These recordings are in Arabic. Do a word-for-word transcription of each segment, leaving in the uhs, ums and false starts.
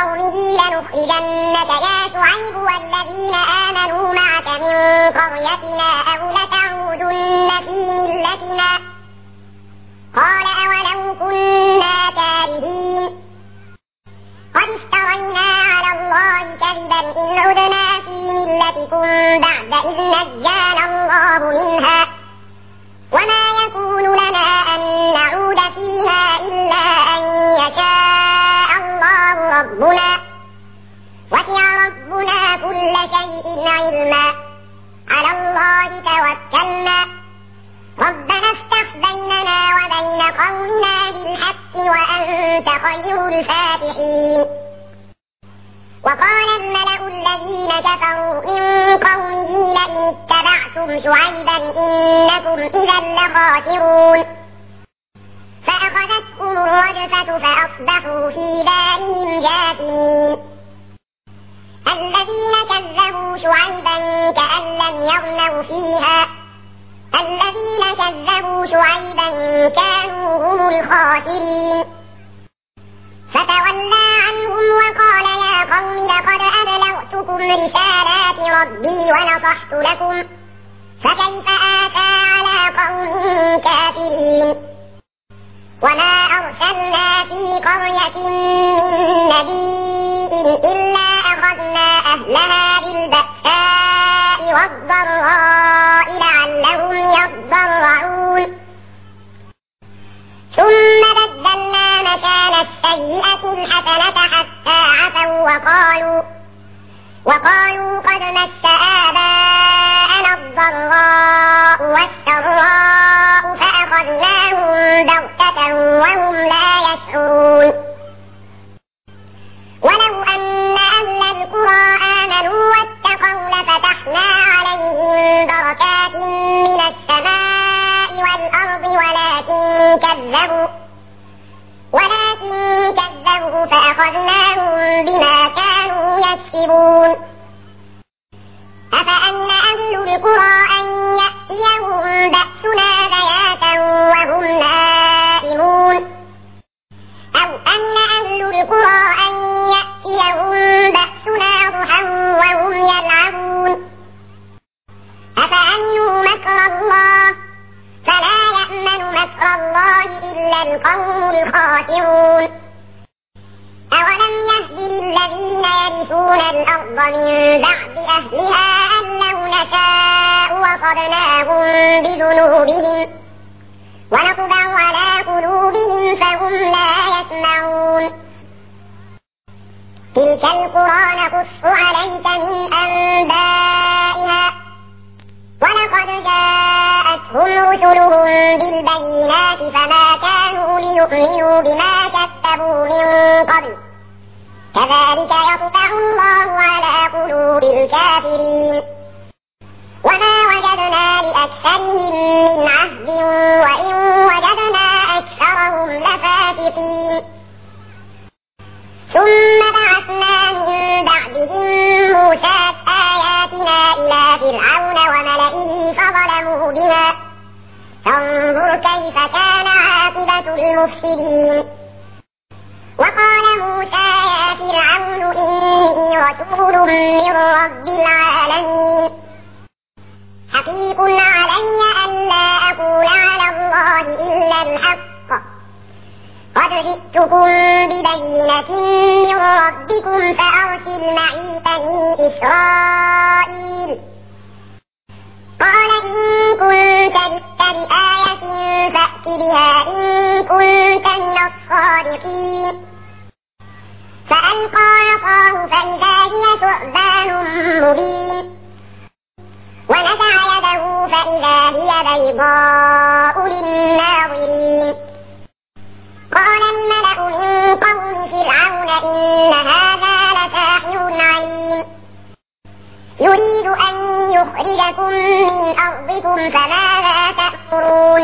قومه لنخرجنك يا شعيب والذين آمنوا معك من قريتنا أو لتعودن في ملتنا قال أولو كنا كارهين قد افترينا على الله كذبا إن عدنا في ملتكم بعد إذ نجانا الله منها وما يكون لنا أن نعود فيها إلا أن يشاء الله ربنا وسع ربنا كل شيء علما على الله توكلنا ربنا افتح بيننا وبين قومنا بالحق وأنت خير الفاتحين. وقال الملأ الذين كفروا من قومه لئن اتبعتم شعيبا إنكم إذا لخاسرون فأخذتهم الرجفة فأصبحوا في دارهم جاثمين. الذين كذبوا شعيبا كأن لم يغنوا فيها الذين كذبوا شعيبا كانوا هم الخاسرين فتولى عنهم وقال يا قوم لقد أبلغتكم رسالات ربي ونصحت لكم فكيف آتى على قوم كافرين. وما أرسلنا في قرية من نبي إلا أخذنا أهلها بالبأساء والضراء لعلهم يضرعون ثم بدلنا مكان السيئة الحسنة حتى عفوا وقالوا وقالوا قد مس آباءنا الضراء والسراء فأخذناهم بغتة وهم لا يشعرون. ولو أن أهل القرى آمنوا واتقوا لفتحنا عليهم بركات من السماء والأرض ولكن كذبوا ولكن كذبوا فأخذناهم بما كانوا يكسبون. أفأمن أهل القرى أن يأتيهم بأسنا بياتا وهم نائمون أو أمن أهل القرى أن يأتيهم بأسنا ضحى وهم يلعبون أفأمنوا مكر الله فلا يأمن مكر الله إلا القوم الخاسرون. أولم يهد للذين يرثون الأرض من بعد أهلها أن لو نشاء وصبناهم بذنوبهم ونطبع على قلوبهم فهم لا يسمعون. تلك القرى نقص عليك من أنبائها ولقد جاءتهم رسلهم بالبينات فما كانوا ليؤمنوا بما كذبوا من قبل كذلك يطبع الله على قلوب الكافرين. وما وجدنا لأكثرهم من عهد وإن وجدنا أكثرهم لفاسقين. ثم بعثنا من بعدهم موسى آياتنا إلى فرعون وملئه فظلموا بها فانظر كيف كان عاقبة المفسدين. وقال موسى يا فرعون إني رسول من رب العالمين حقيق علي ألا أقول على الله إلا الحق قد جئتكم ببينة من ربكم فأرسل معي بني إسرائيل. قال إن كنت جئت بآية فأت بها إن كنت من الصادقين. فألقى عصاه فإذا هي ثعبان مبين ونزع يده فإذا هي بيضاء للناظرين. قال الملأ من قوم فرعون إن هذا لساحر عليم يريد أن يخرجكم من أرضكم فماذا تأمرون.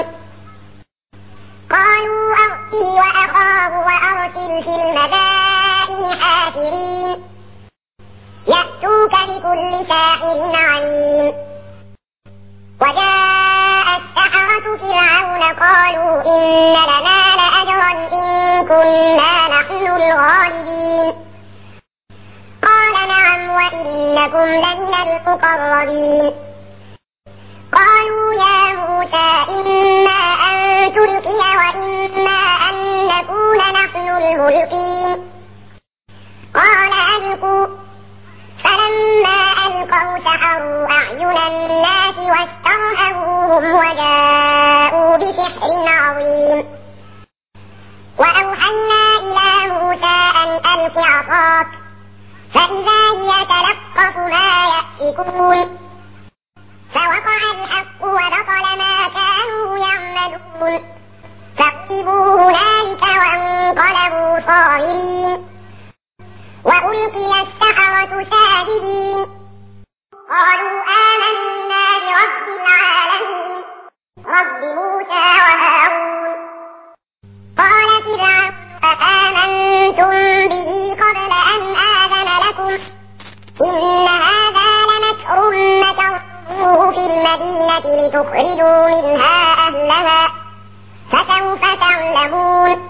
قالوا أرسل وأخاه وأرسل في المدائن حافرين يأتوك بكل ساحر عليم. وجاء السحرة فرعون قالوا إن لنا لأجرا إن كنا نحن الغالبين المقربين قالوا يا موسى إما أن تلقي وإما أن نكون نحن الملقين قال ألقوا فلما ألقوا سحروا أعين الناس واسترهبوهم وجاءوا بسحر عظيم وأوحينا إلى موسى أن ألق عصاك فإذا هي تلقف ما يأفكون فوقع الحق وبطل ما كانوا يعملون فغلبوا هنالك وانقلبوا صاغرين وألقي السحرة ساجدين قالوا آمنا برب العالمين رب موسى وهارون قال فرعون آمنتم به قبل أن آذن لكم إن هذا لمكر مكرتموه في المدينة لتخرجوا منها أهلها فسوف تعلمون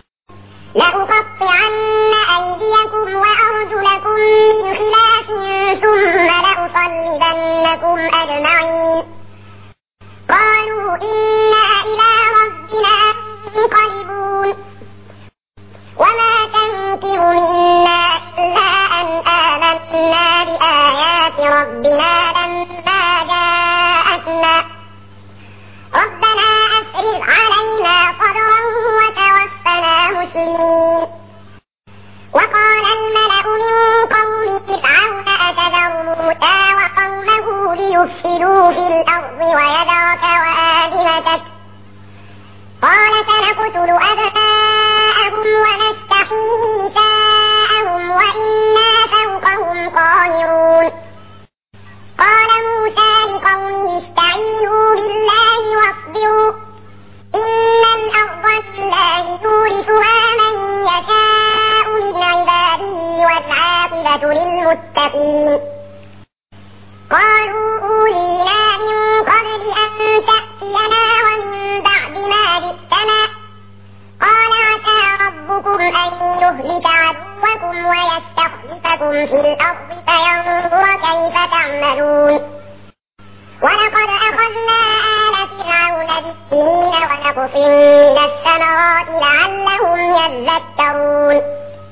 لأقطعن أيديكم وأرجلكم من خلاف ثم لأصلبنكم أجمعين قالوا إنا إلى ربنا منقلبون وما تنكر منا إلا أن آمنا بآيات ربنا لما جاءتنا ربنا أفرغ علينا صبرا وتوفنا مسلمين وقال الملأ من قوم فرعون أتذر موسى وقومه ليفسدوا في الأرض ويذرك وآلهتك قال سنقتل أبناءهم ونستحيي نساءهم وإنا فوقهم قاهرون قال موسى لقومه استعينوا بالله واصبروا إن الأرض لله يورثها من يشاء من عباده والعاقبة للمتقين قالوا أوذينا من قبل أن تأتينا ومن بعد ما جئتنا قال عسى ربكم أن يهلك عدوكم ويستخلفكم في الأرض فينظر كيف تعملون ولقد أخذنا آل فرعون بالسنين ونقص من الثمرات لعلهم يذكرون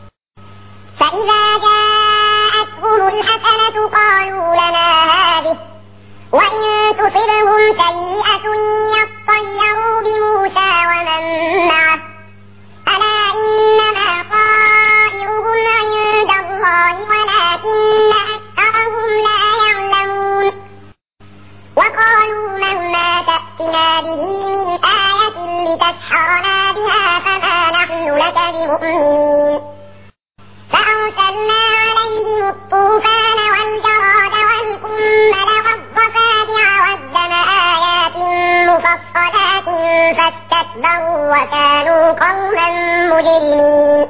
فإذا جاءتهم الحسنة قالوا لنا هذه وإن تصبهم سيئة يطيروا بموسى ومن معه ألا إنما طائرهم عند الله ولكن أكثرهم لا يعلمون وقالوا مهما تأتنا به من آية لتسحرنا بها فما نحن لك بمؤمنين فأرسلنا عليهم الطوفان والجراد والقمل والضفادع والدم آيات مفصلات فاستكبروا وكانوا قوما مجرمين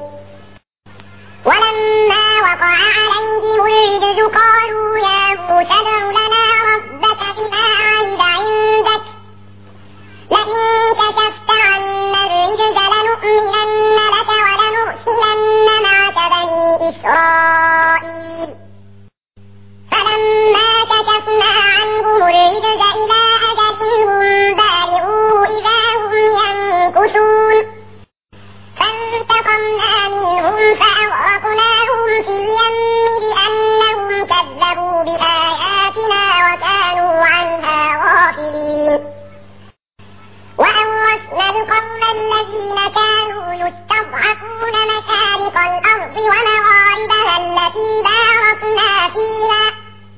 ولما وقع عليهم الرجز قالوا يا موسى ادع لنا ربك بما عهد عندك لئن كشفت عنا الرجز لنؤمنن لك ولنرسلن معك بني إسرائيل فلما كشفنا عنهم الرجز إلى أجل هم بالغوه إذا هم ينكثون فانتقمنا منهم فأغرقناهم في اليم بأنهم كذبوا بآياتنا وكانوا عنها غافلين وأورثنا القوم الذين كانوا يستضعفون مشارق الأرض ومغاربها التي باركنا فيها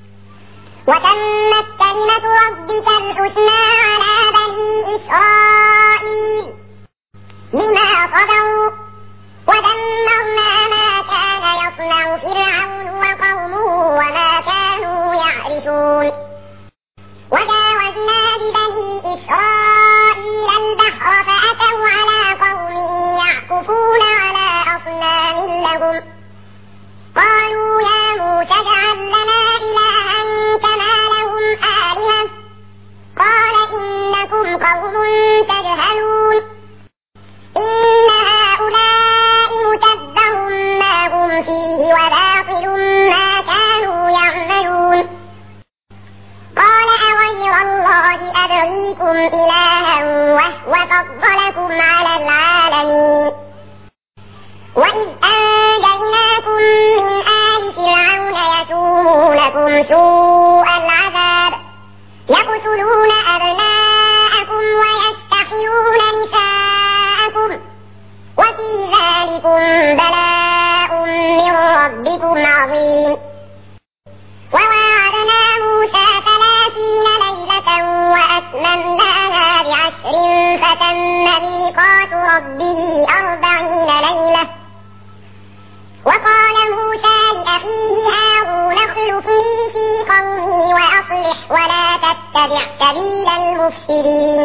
وتمت كلمة ربك الحسنى على بني إسرائيل بما صبروا ودمرنا ما كان يصنع فرعون وقومه وما كانوا يعرشون وجاوزنا ببني إسرائيل البحر فأتوا على قوم يعكفون على أصنام لهم قالوا يا موسى اجعل لنا إلها كما لهم آلهة قال إنكم قوم تجهلون إن هؤلاء متبر ما هم فيه وباطل ما كانوا يعملون آمين. وإذ أنجيناكم من آل فرعون يسومونكم سوء العذاب يقتلون أبناءكم ويستحيون نساءكم وفي ذلكم بلاء من ربكم عظيم. وواعدنا موسى ثلاثين ليلة وأتممناها بعشر فتم ميقات ربه أربعين ليلة. وقال موسى لأخيه هارون اخلفني في قومي وأصلح ولا تتبع سبيل المفسدين.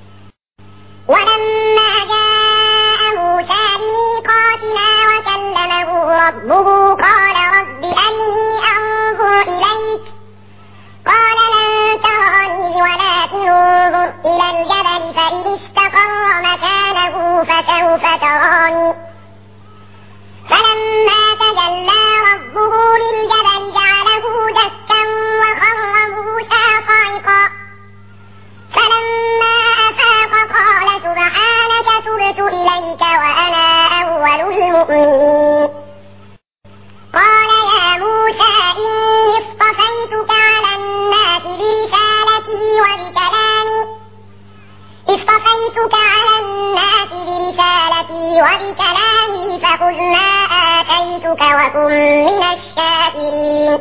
ولما جاء موسى لميقاتنا وكلمه ربه قال رب أرني أنظر إليك قال لن تراني ولكن انظر إلى الجبل فإن استقر مكانه فسوف تراني. فلما تجلى ربه للجبل جعله دكا وخر موسى صعقا. فلما أفاق قال سبحانك تبت إليك وأنا أول المؤمنين. قال يا موسى إني اصطفيتك على الناس برسالتي وبكلامي اصطفيتك على الناس برسالتي وبكلامي فخذ ما آتيتك وكن من الشاكرين.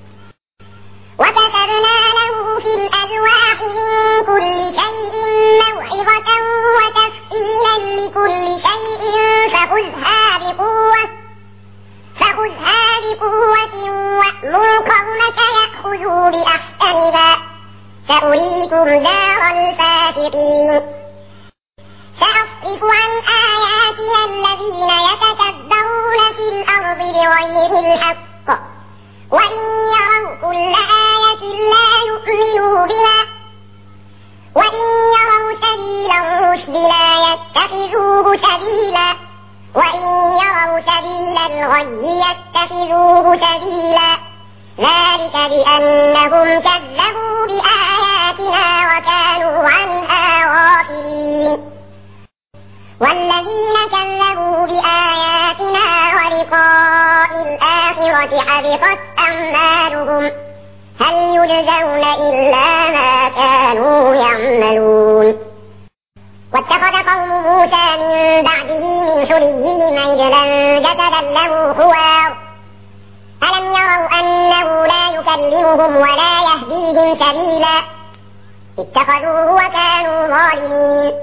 وكتبنا له في الألواح من كل شيء موعظة وتفصيلا لكل شيء فخذها بقوة فخذها بقوة وأمر قومك يأخذوا بأحسنها سأريكم دار الفاسقين. سأصرف عن آياتي الذين يتكبرون في الأرض بغير الحق وإن يروا كل آية لا يؤمنوا بها وإن يروا سبيل الرشد لا يتخذوه سبيلا وإن يروا سبيل الغي يتخذوه سبيلا ذلك بأنهم كذبوا بآياتنا وكانوا عنها غافلين. والذين كذبوا بآياتنا ولقاء الآخرة حبطت أعمالهم هل يجزون إلا ما كانوا يعملون. واتخذ قوم موسى من بعده من حليهم عجلا جسدا له خوار ألم يروا أنه لا يكلمهم ولا يهديهم سبيلا اتخذوه وكانوا ظالمين.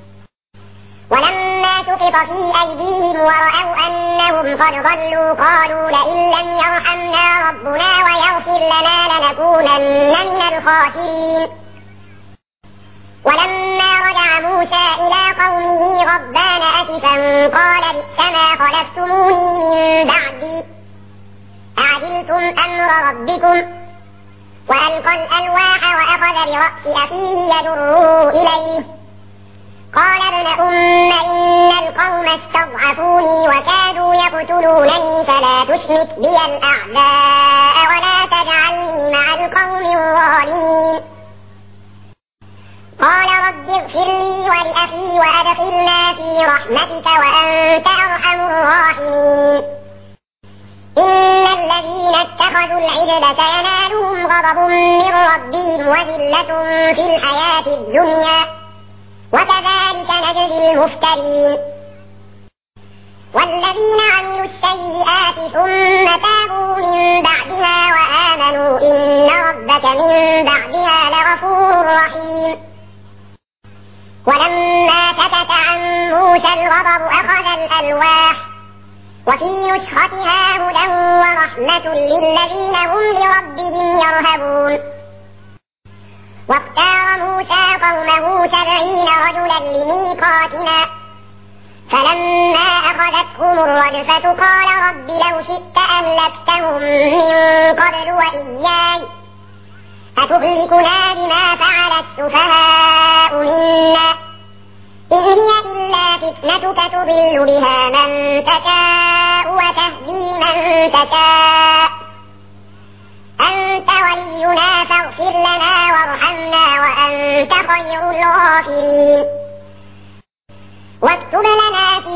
ولما سقط في أيديهم ورأوا أنهم قد ضلوا قالوا لئن لم يرحمنا ربنا ويغفر لنا لنكونن من الخاسرين. ولما رجع موسى إلى قومه غضبان أسفا قال بئس ما خلفتموني من بعدي أعجلتم أمر ربكم وألقى الألواح وأخذ برأس أخيه يجره إليه قال ابن أم إن القوم استضعفوني وكادوا يقتلونني فلا تشمت بي الأعداء ولا تجعلني مع القوم الظالمين. قال رب اغفر لي ولأخي وأدخلنا في رحمتك وأنت أرحم الراحمين. إن الذين اتخذوا العجل سينالهم غضب من ربهم وذلة في الحياة الدنيا وكذلك نجزي المفترين. والذين عملوا السيئات ثم تابوا من بعدها وآمنوا إن ربك من بعدها لغفور رحيم. ولما سكت عن موسى الغضب أخذ الألواح وفي نسختها هدى ورحمة للذين هم لربهم يرهبون. واختار موسى قومه سبعين رجلا لميقاتنا فلما أخذتهم الرجفة قال رب لو شئت أهلكتهم من قبل وإياي أتهلكنا بما فعل السفهاء منا إن هي إلا فتنتك تضل بها من تشاء وتهدي من تشاء أنت ولينا فاغفر لنا وارحمنا وأنت خير الغافرين. واكتب لنا في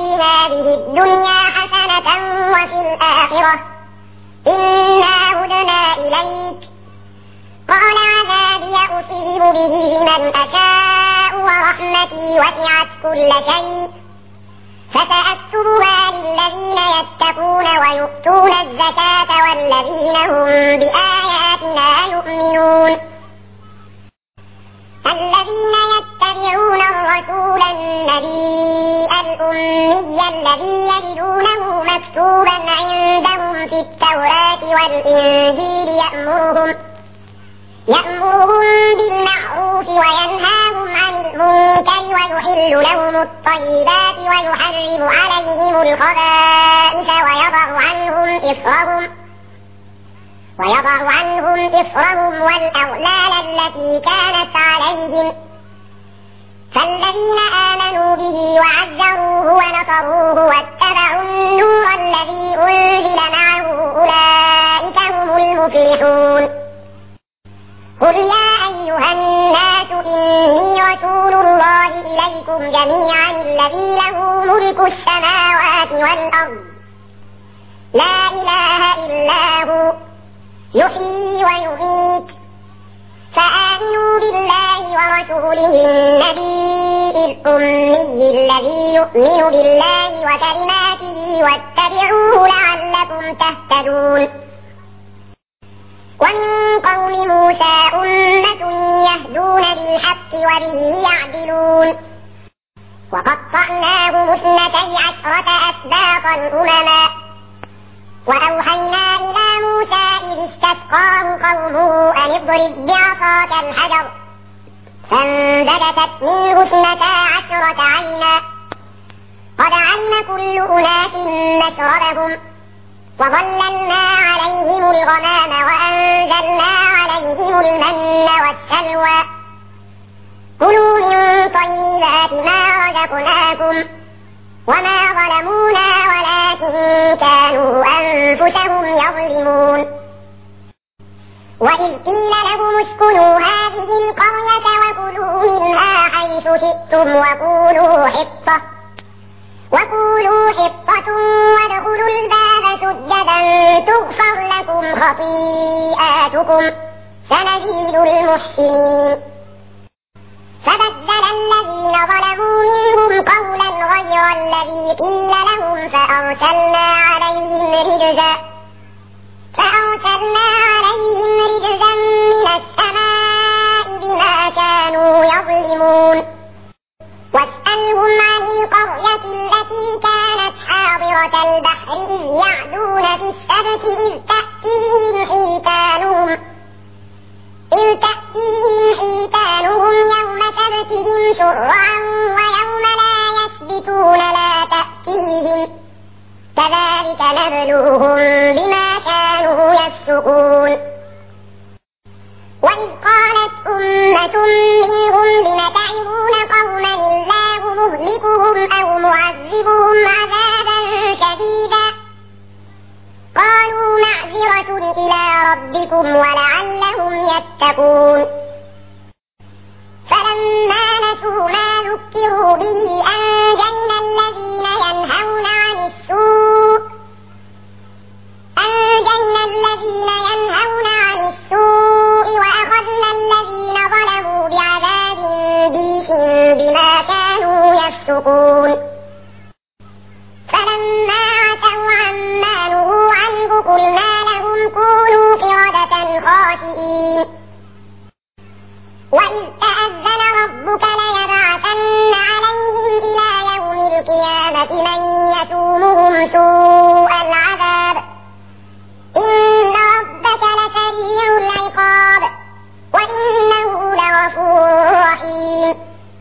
هذه الدنيا حسنة وفي الآخرة إنا هدنا إليك قال عذابي أصيب به من أشاء ورحمتي وسعت كل شيء فسأكتبها للذين يتقون ويؤتون الزكاة والذين هم بآياتنا يؤمنون الذين يتبعون الرسول النبي الأمي الذي يجدونه مكتوبا عندهم في التوراة والإنجيل يأمرهم يأمرهم بالمعروف وينهاهم عن المنكر ويحل لهم الطيبات ويحرم عليهم الخبائث ويضع عنهم إصرهم ويضع عنهم إصرهم والأغلال التي كانت عليهم فالذين آمنوا به وعزروه ونصروه واتبعوا النور الذي أنزل معه أولئك هم المفلحون قل يا أيها الناس إني رسول الله إليكم جميعا الذي له ملك السماوات والأرض لا إله إلا هو يحيي ويميت فآمنوا بالله ورسوله النبي الأمي الذي يؤمن بالله وكلماته واتبعوه لعلكم تهتدون ومن قوم موسى أمة يهدون بالحق وبه يعدلون وقطعناهم اثنتي عشرة أسباطا أمما وأوحينا إلى موسى إذ استسقاه قومه أن اضرب بعصاك الحجر فانبجست منه اثنتا عشرة عينا قد علم كل أناس مشربهم وظللنا عليهم الغمام وأنزلنا عليهم المن والسلوى كلوا من طيبات ما رزقناكم وما ظلمونا ولكن كانوا أنفسهم يظلمون وإذ قيل لهم اسكنوا هذه القرية وكلوا منها حيث شئتم وقولوا حطة وقولوا حطة وادخلوا الباب سجدا تغفر لكم خطيئاتكم سنزيد المحسنين فبدل الذين ظلموا منهم قولا غير الذي قيل لهم فأرسلنا عليهم رجزا فأرسلنا عليهم رجزا من السماء بما كانوا يظلمون واسألهم عن القرية التي كانت حاضرة البحر إذ يعدون في السبت إذ تأتيهم حيتانهم إذ تأتيهم حيتانهم يوم سبتهم شرعا ويوم لا يسبتون لا تأتيهم كذلك نبلوهم بما كانوا يفسقون وإذ قالت أمة منهم لم تعظون قوما الله مهلكهم أو معذبهم عذابا شديدا قالوا معذرة إلى ربكم ولعلهم يتقون فلما نسوا ما ذكروا به أنجينا الذين ينهون عن السوء أنجينا الذين ينهون عن السوء وأخذنا الذين ظلموا بعذاب بئيس بما كانوا يفسقون فلما عتوا عما نهوا عنه قلنا لهم كونوا قردة خاسئين وإذ تأذن ربك ليبعثن عليهم إلى يوم القيامة من يسومهم سوء العذاب إن ربك لسريع العقاب وإنه لغفور رحيم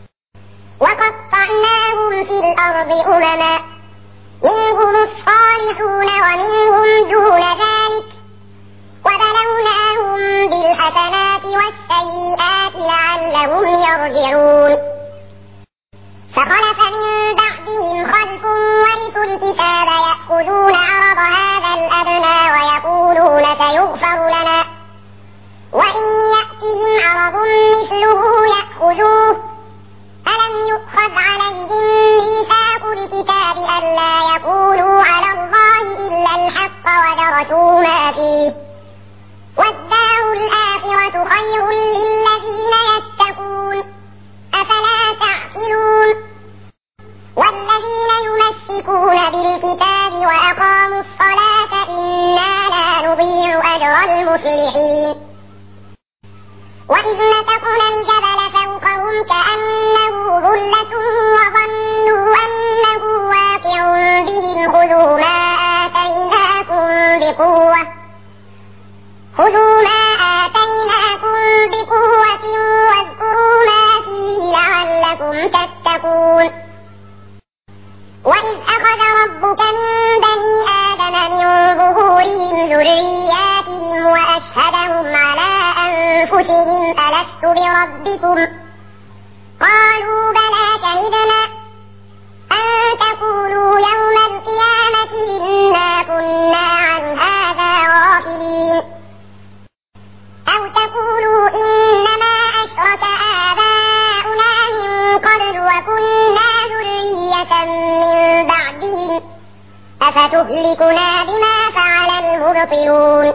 وقطعناهم في الأرض أمما منهم الصالحون ومنهم دون ذلك وبلوناهم بالحسنات والسيئات لعلهم يرجعون فخلف من بعدهم خلف ورثوا الكتاب يأخذون عرض هذا الأدنى ويقولون سيغفر لنا وإن يأتهم عرض مثله يأخذوه ألم يؤخذ عليهم ميثاق الكتاب ألا يقولوا على الله إلا الحق ودرسوا ما فيه والدار الآخرة خير للذين يتقون أفلا تعقلون والذين يمسكون بالكتاب وأقاموا الصلاة إنا لا نضيع أجر المصلحين وإذ نتقنا الجبل فوقهم كأنه ظلة وظنوا أنه واقع بهم خذوا ما آتيناكم بقوة خذوا ما آتيناكم بقوة واذكروا ما فيه لعلكم تتقون وإذ أخذ ربك من بني آدم من ظهورهم ذرياتهم وأشهدهم على أنفسهم ألست بربكم قالوا بلى شهدنا أن تقولوا يوم القيامة إنا كنا عن هذا غافلين أو تقولوا إنما أشرك آباؤنا من قبل وكنا ذرية من بعدهم أفتهلكنا بما فعل المبطلون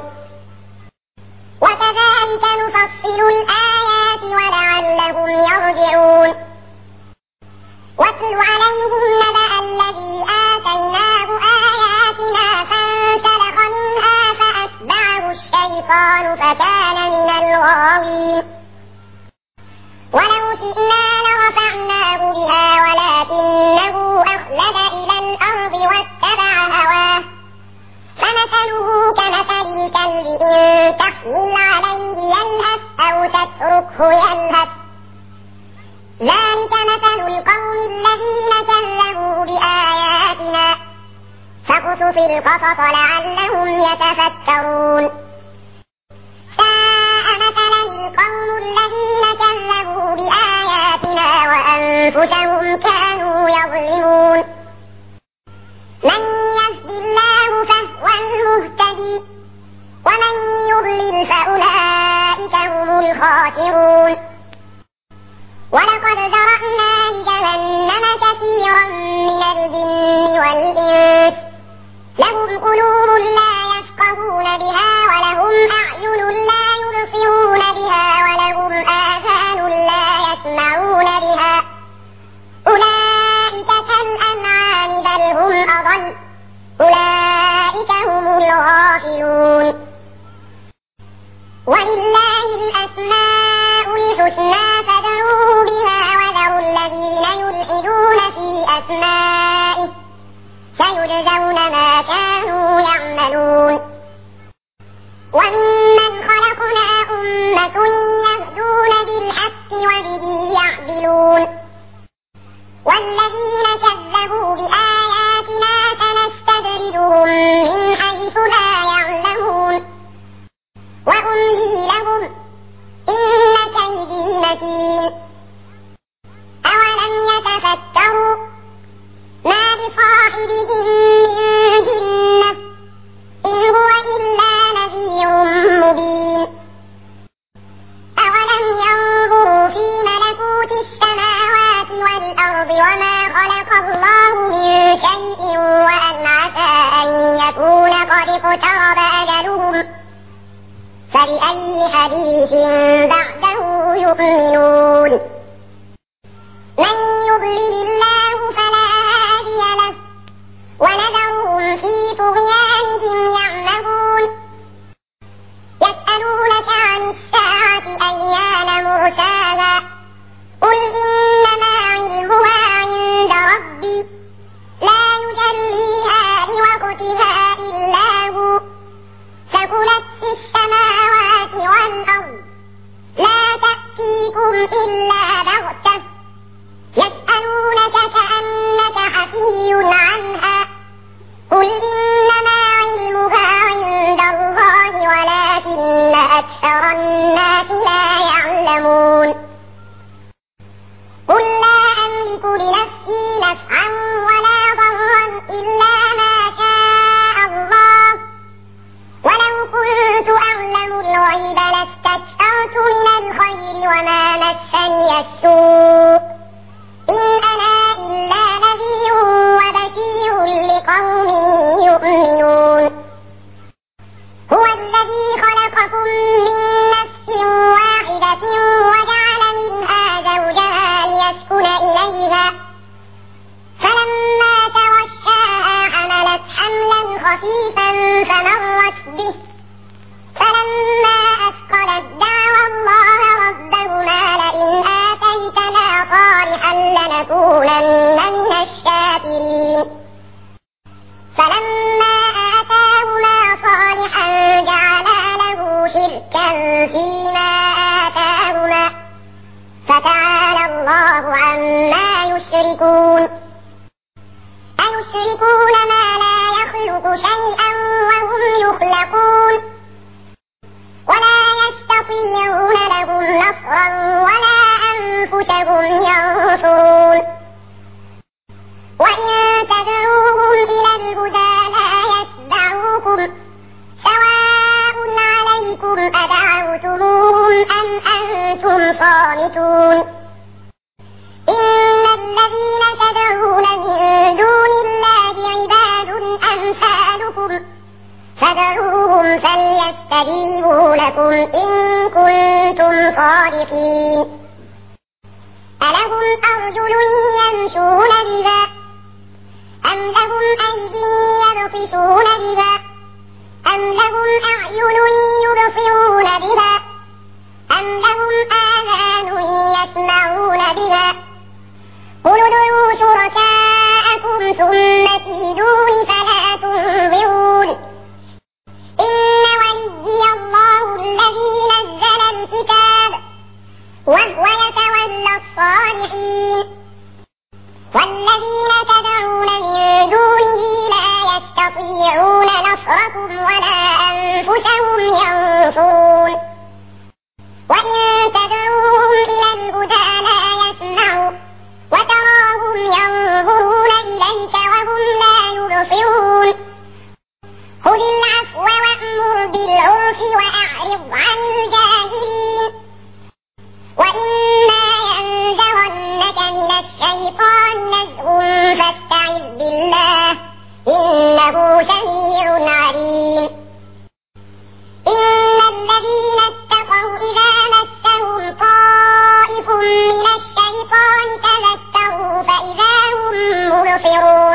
وكذلك نفصل الآيات ولعلهم يرجعون واتل عليهم نبأ الذي آتيناه آياتنا فانسلخ منها فأتبعه الشيطان فكان من الغاوين ولو شئنا لرفعناه بها ولكنه أخلد إلى الأرض واتبع هواه فمثله كمثل الكلب إن تحمل عليه يلهث أو تتركه يلهث ذلك مثل القوم الذين كذبوا بآياتنا فاقصص القصص لعلهم يتفكرون ساء مثلا القوم الذين كذبوا بآياتنا وأنفسهم كانوا يظلمون من يهد الله فهو المهتدي ومن يضلل فأولئك هم الخاسرون ولقد ذرأنا لجهنم كثيرا من الجن والإنس لهم قلوب لا يفقهون بها ولهم أعين لا يبصرون بها ولهم آذان لا يسمعون بها أولئك كالأنعام بل هم أضل أولئك هم الغافلون ولله الأسماء الحسنى فادعوه بها وذروا الذين يلحدون في أسمائه سيجزون ما كانوا يعملون وممن خلقنا أمة يهدون بالحق وبه يعدلون والذين كذبوا بآياتنا سنستدرجهم من حيث لا يعلمون وأملي لهم إن كيدي متين أولم يتفكروا ما بصاحبهم من جنة إن هو إلا نذير مبين أولم ينظروا في ملكوت السماوات والأرض وما خلق الله من شيء وأن عسى أن يكون قد اقترب أجلهم فبأي حديث بعده يؤمنون من يضلل الله فلا هادي له ونذرهم في طغيانهم يعمهون يسألونك عن الساعة أيان مرساها قل إنما علمها عند ربي لا يجليها لوقتها إلا هو ثقلت في السماوات والأرض لا تأتيكم إلا بغتة يسألونك كأنك حفي عنها قل إنما علمها عند الله ولكن أكثر الناس لا يعلمون قل لا أملك لنفسي نفعا ولا ضرا إلا ما شاء الله ولو كنت أعلم الغيب لاستكثرت من الخير وما مسني السوء شركا فيما آتاهما فتعالى الله عما يشركون أيشركون ما لا يخلق شيئا وهم يخلقون ولا يستطيعون لهم نصرا ولا أنفسهم ينصرون وإن تدعوهم إلى الهدى لا يتبعوكم سواء عليكم أدعوتموهم أم أنتم صامتون إن الذين تدعون من دون الله عباد أمثالكم فدعوهم فليستجيبوا لكم إن كنتم صادقين ألهم أرجل يمشون بها أم لهم أيدي يبطشون بها أم لهم أعين يبصرون بها أم لهم آذان يسمعون بها قل ادعوا شركاءكم ثم كيدون فلا تنظرون إن وليي الله الذي نزل الكتاب وهو يتولى الصالحين والذين تدعون من دونه لا يستطيعون نصركم ولا أنفسهم ينصرون وإن تدعوهم إلى الهدى لا يسمعوا وتراهم ينظرون إليك وهم لا يبصرون خذ العفو وأمر بالعرف وأعرض عن الجاهلين وإما ينزغنك من الشيطان نزغ فاستعذ بالله إنه سميع عليم إن الذين اتقوا إذا مسهم طائف من الشيطان تذكروا فإذا هم مبصرون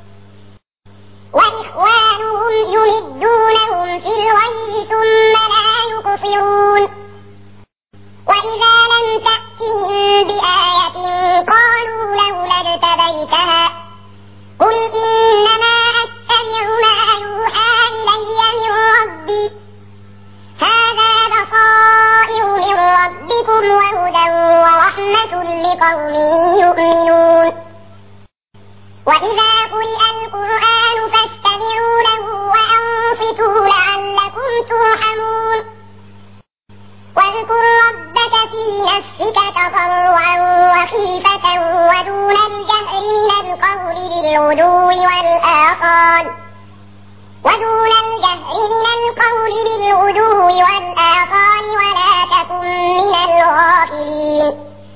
وإخوانهم يمدونهم في الغي ثم لا يقصرون وإذا لم تأتهم بآية قالوا لولا اجتبيتها قل إنما أتبع ما يوحى إلي من ربي هذا بصائر من ربكم وهدى ورحمة لقوم يؤمنون وإذا قرئ القرآن فاستمعوا له وأنصتوا لعلكم ترحمون واذكر ربك في نفسك تضرعا وخيفة ودون الجهر من القول بالغدو والآصال ودون الجهر من القول بالغدو والآصال ولا تكن من الغافلين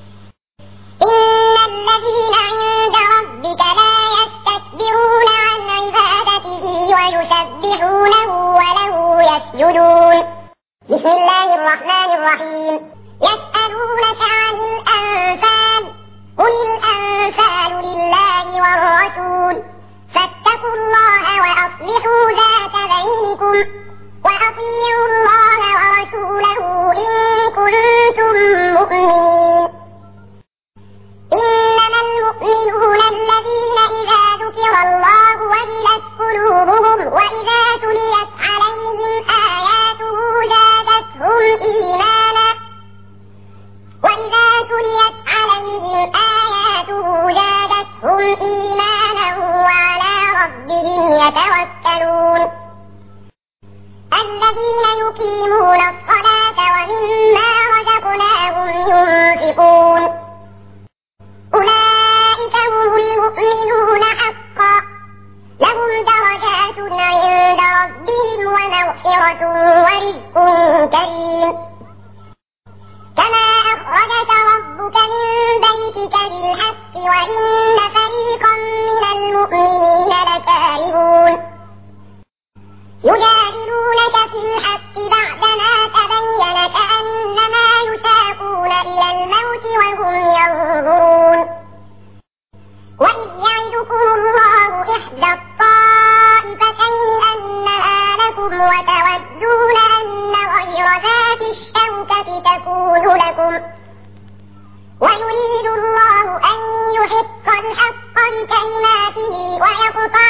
إن الذين عند ربك لا يستكبرون عن عبادته ويسبحونه وله يسجدون بسم الله الرحمن الرحيم يسألونك عن الأنفال قل الأنفال لله والرسول فاتقوا الله وأصلحوا ذات بينكم وأطيعوا الله ورسوله إن كنتم مؤمنين إنما المؤمنون الذين إذا ذكر الله وجلت قلوبهم وإذا تليت عليهم آياته زادتهم إيمانا وإذا تليت عليهم آياته زادتهم إيمانا وعلى ربهم يتوكلون الذين يقيمون الصلاة ومما رزقناهم ينفقون أولئك هم المؤمنون حقا لهم درجات عند ربهم ومغفرة ورزق كريم كما أخرجك ربك من بيتك بالحق وإن فريقا من المؤمنين لكارهون يجادلونك في الحق بعدما تبين كأنما يساقون إلى الموت وهم ينظرون وإذ يعدكم الله إحدى الطائفتين أنها لكم وتودون أن غير ذات الشوكة تكون لكم ويريد الله أن يحق الحق بكلماته ويقطع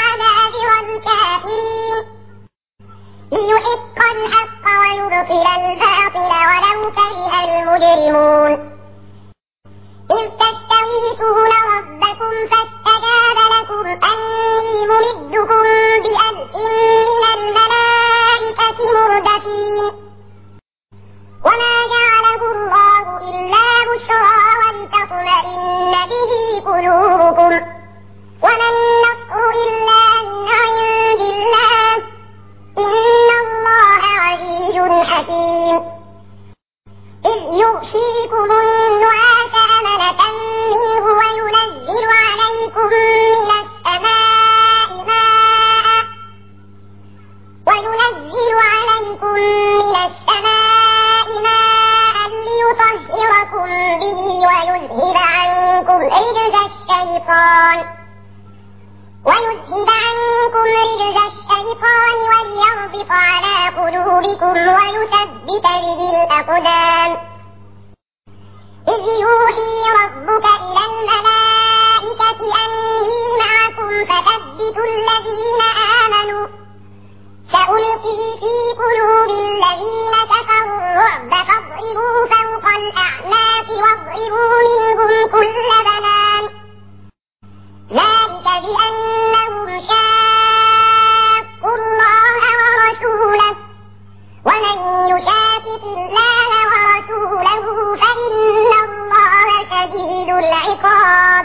ويربط على قلوبكم ويثبت به الأقدام إذ يوحي ربك إلى الملائكة أني معكم فثبتوا الذين آمنوا سألقي في قلوب الذين كفروا الرعب فاضربوا فوق الأعناق واضربوا منهم كل بنان ذلك بأنهم شاقوا الله ورسوله ومن يشاقق الله ورسوله فإن الله شديد العقاب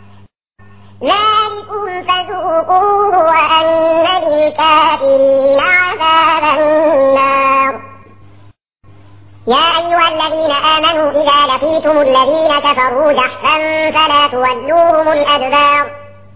ذلكم فذوقوه وأن للكافرين عذاب النار يا أيها الذين آمنوا إذا لقيتم الذين كفروا زحفا فلا تولوهم الأدبار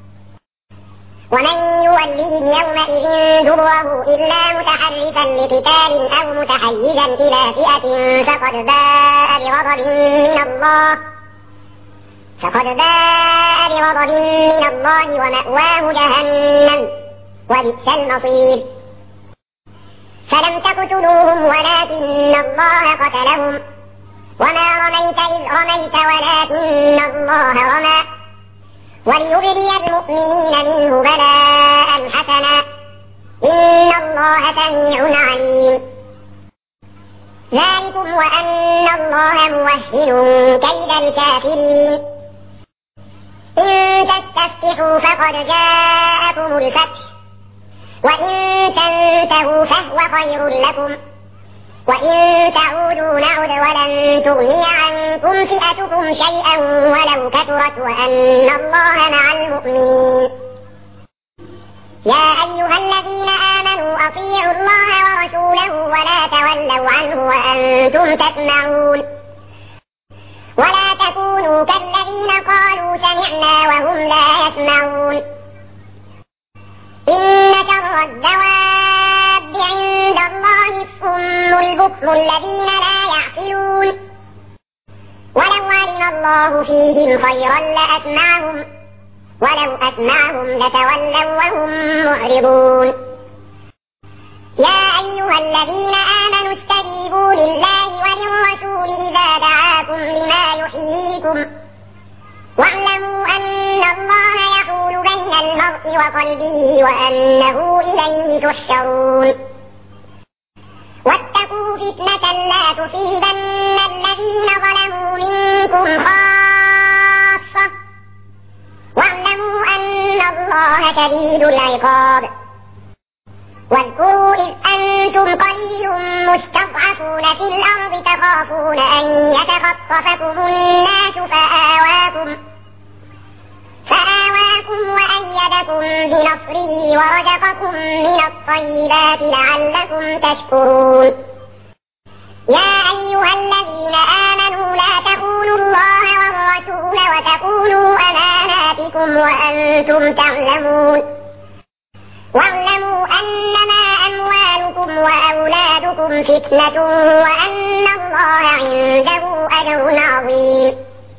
ومن يولهم يومئذ دبره إلا متحرفا لقتال أو متحيزا إلى فئة فقد باء بغضب من الله فقد باء بغضب من الله ومأواه جهنم وبئس المصير فلم تقتلوهم ولكن الله قتلهم وما رميت إذ رميت ولكن الله رمى وليبلي المؤمنين منه بلاء حسنا إن الله سميع عليم ذلكم وأن الله موهن كيد الكافرين إن تستفتحوا فقد جاءكم الفتح وإن تنتهوا فهو خير لكم وإن تعودوا نعد ولن تغني عنكم فئتكم شيئا ولو كثرت وأن الله مع المؤمنين يا أيها الذين آمنوا أطيعوا الله ورسوله ولا تولوا عنه وأنتم تسمعون ولا تكونوا كالذين قالوا سمعنا وهم لا يسمعون إن شر الدواب عند الله الصم البكم الذين لا يعقلون ولو علم الله فيهم خيرا لأسمعهم ولو أسمعهم لتولوا وهم معرضون يا أيها الذين آمنوا استجيبوا لله وللرسول إذا دعاكم لما يحييكم واعلموا أن الله يحول بين المرء وقلبه وأنه إليه تحشرون واتقوا فتنة لا تصيبن الذين ظلموا منكم خاصة واعلموا أن الله شديد العقاب واذكروا إذ أنتم قليل مستضعفون في الأرض تخافون أن يتخطفكم الناس فآواكم فآواكم وأيدكم بنصره ورزقكم من الطيبات لعلكم تشكرون يا أيها الذين آمنوا لا تخونوا الله والرسول وتخونوا أماناتكم وأنتم تعلمون واعلموا أنما أموالكم وأولادكم فتنة وأن الله عنده أجر عظيم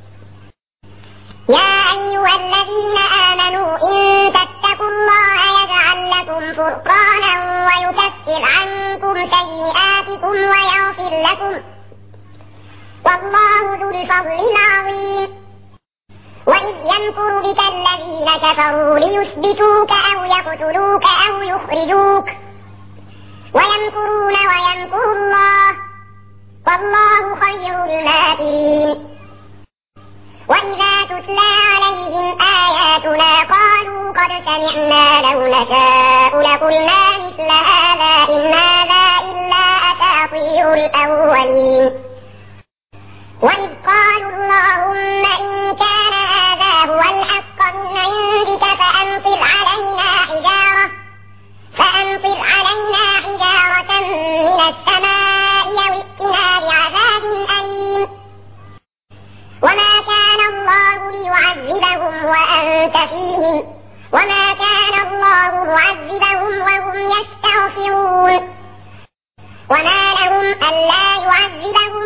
يا أيها الذين آمنوا إن تتقوا الله يجعل لكم فرقانا ويكفر عنكم سيئاتكم ويغفر لكم والله ذو الفضل العظيم وإذ يمكر بك الذين كفروا ليثبتوك أو يقتلوك أو يخرجوك ويمكرون ويمكر الله والله خير الماكرين وإذا تتلى عليهم آياتنا قالوا قد سمعنا لو نشاء لقلنا مثل هذا إن هذا إلا أساطير الأولين وإذ قالوا اللهم إن كان هذا هو الحق من عندك فأمطر علينا حجارة فأمطر علينا حجارة من السماء وائتنا بعذاب أليم وما كان الله ليعذبهم وأنت فيهم وما كان الله معذبهم وهم يستغفرون وما لهم ألا يعذبهم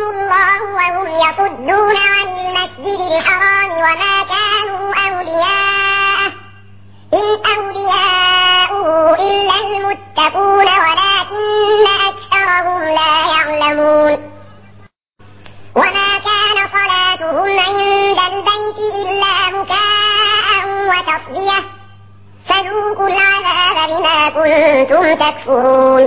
كنتم تكفرون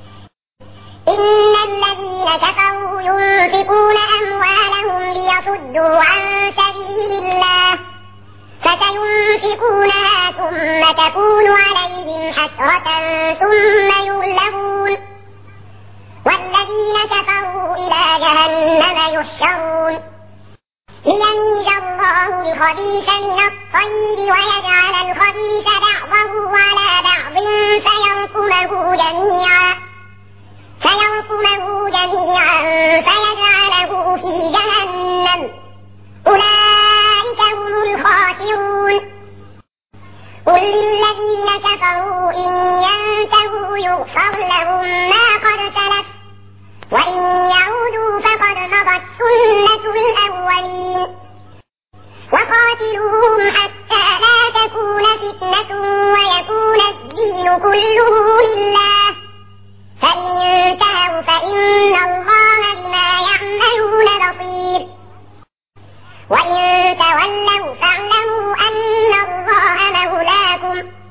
إن الذين كفروا ينفقون أموالهم ليصدوا عن سبيل الله فسينفقونها ثم تكون عليهم حسرة ثم يغلبون والذين كفروا إلى جهنم يحشرون ليميز الله الخبيث من الطيب ويجعل الخبيث بعضه على بعض فيركمه جميعا فيركمه جميعا فيجعله في جهنم أولئك هم الخاسرون قل للذين كفروا إن ينتهوا يغفر لهم ما قد سلف وإن يعودوا فقد مضت سنة الأولين وقاتلوهم حتى لا تكون فتنة ويكون الدين كله لله فإن انتهوا فإن الله بما يعملون بصير وإن تولوا فاعلموا أن الله مولاكم